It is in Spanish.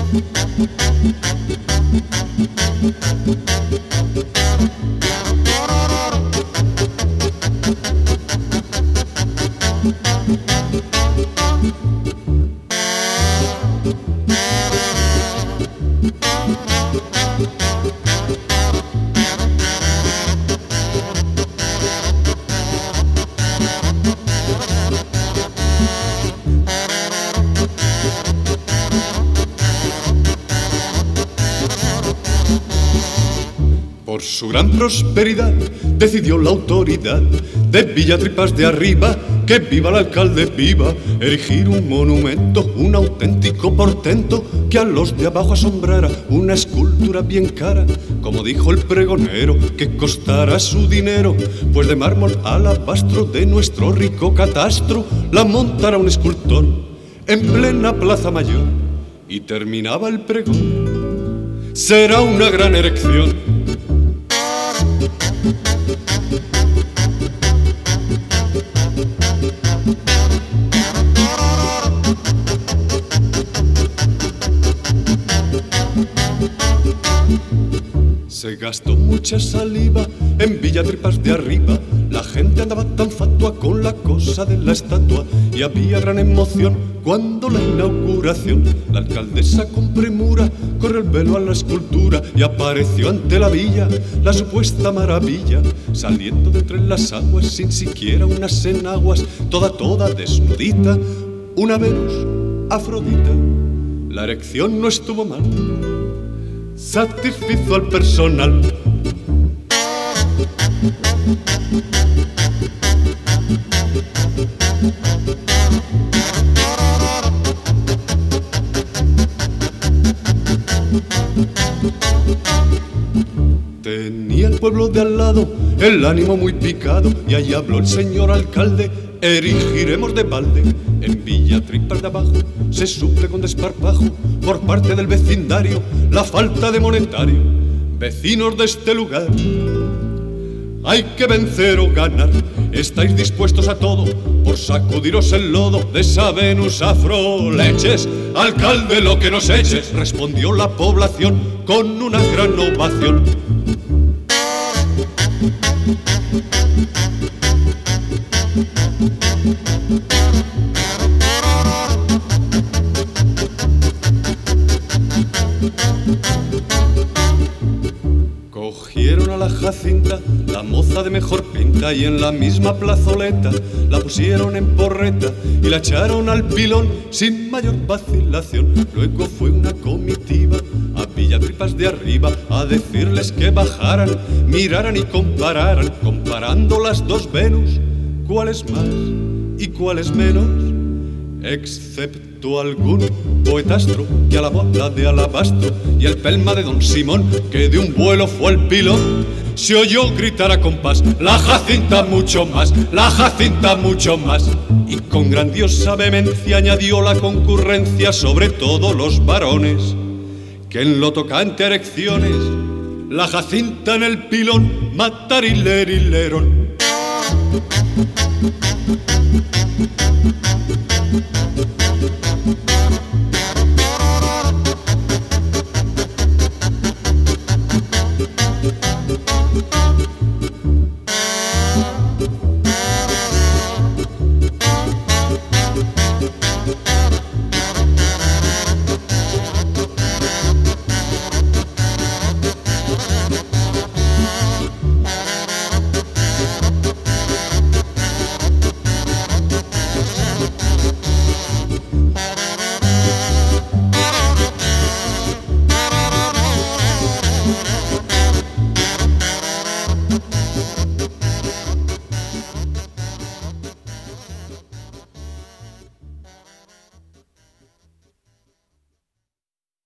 Por su gran prosperidad decidió la autoridad de Villatripas de Arriba que viva el alcalde, viva, erigir un monumento, un auténtico portento que a los de abajo asombrara, una escultura bien cara, como dijo el pregonero, que costara su dinero, pues de mármol alabastro de nuestro rico catastro la montara un escultor en plena plaza mayor. Y terminaba el pregón: será una gran erección. Se gastó mucha saliva en Villatripas de Arriba. La gente andaba tan fatua con la cosa de la estatua y había gran emoción cuando la inauguración. La alcaldesa con premura corrió el velo a la escultura y apareció ante la villa la supuesta maravilla, saliendo de entre las aguas sin siquiera unas enaguas, toda desnudita, una Venus Afrodita. La erección no estuvo mal, satisfizo al personal. Tenía el pueblo de al lado el ánimo muy picado y ahí habló el señor alcalde: erigiremos de balde en Villatripas de abajo. Se suple con desparpajo por parte del vecindario la falta de monetario. Vecinos de este lugar, hay que vencer o ganar. ¿Estáis dispuestos a todo por sacudiros el lodo de esa Venus afro? Leches, alcalde, lo que nos eches, respondió la población con una gran ovación. Cogieron a la Jacinta, la moza de mejor pinta, y en la misma plazoleta la pusieron en porreta y la echaron al pilón sin mayor vacilación. Luego fue una comitiva a Villatripas de Arriba a decirles que bajaran, miraran y compararan, comparando las dos Venus, cuál es más y cuál es menos, excepto algún poetastro que alabó la de alabastro y el pelma de don Simón que de un vuelo fue al pilón. Se oyó gritar a compás: la Jacinta mucho más, la Jacinta mucho más. Y con grandiosa vehemencia añadió la concurrencia, sobre todo los varones, que en lo tocante a erecciones la Jacinta en el pilón matarilerillerón.